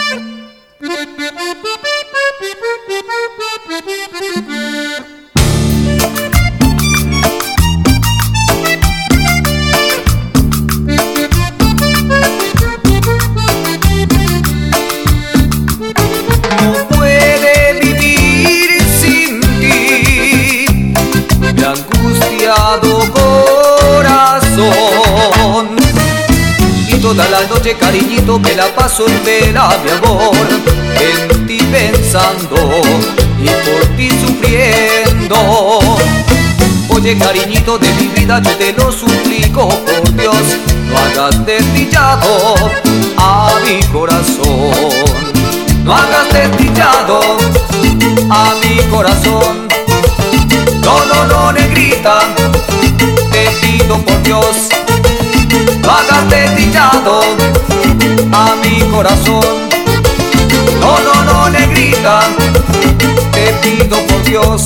Corazón, y toda la noche, cariñito, me la paso en vela, mi amor, en ti pensando y por ti sufriendo. Oye, cariñito de mi vida, yo te lo suplico, por Dios, no hagas desdichado a mi corazón. No hagas desdichado a mi corazón. No, no, no, negrita, te pido por Dios, no hagas desdichado a mi corazón. No, no, no, negrita, te pido por Dios.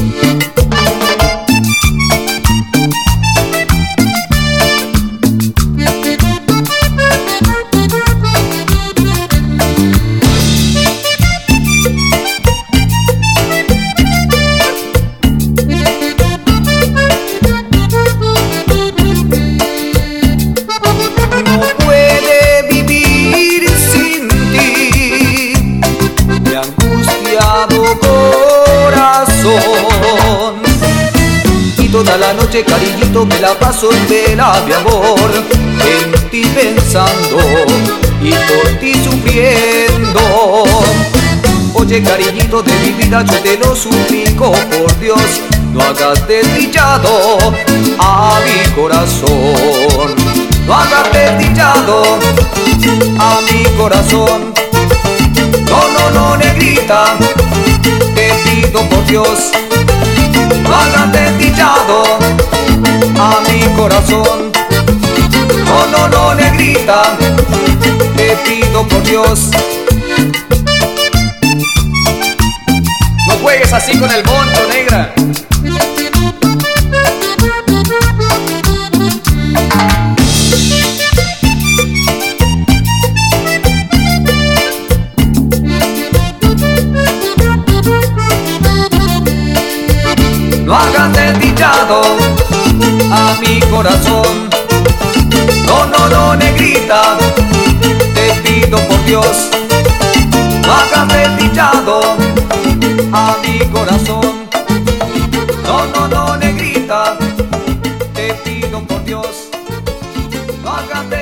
Corazón, y toda la noche, cariñito, me la paso en vela, mi amor, en ti pensando y por ti sufriendo. Oye, cariñito de mi vida, yo te lo suplico, por Dios, no hagas desdichado a mi corazón. No hagas desdichado a mi corazón. No, no, no, negrita, te pido por Dios, no hagas desdichado a mi corazón. No, no, no, negrita, te pido por Dios. No juegues así con el monto, negra. No hagas desdichado a mi corazón. No, no, no, negrita, te pido por Dios, no hagas desdichado a mi corazón. No, no, no, negrita, te pido por Dios, no hagas desdichado.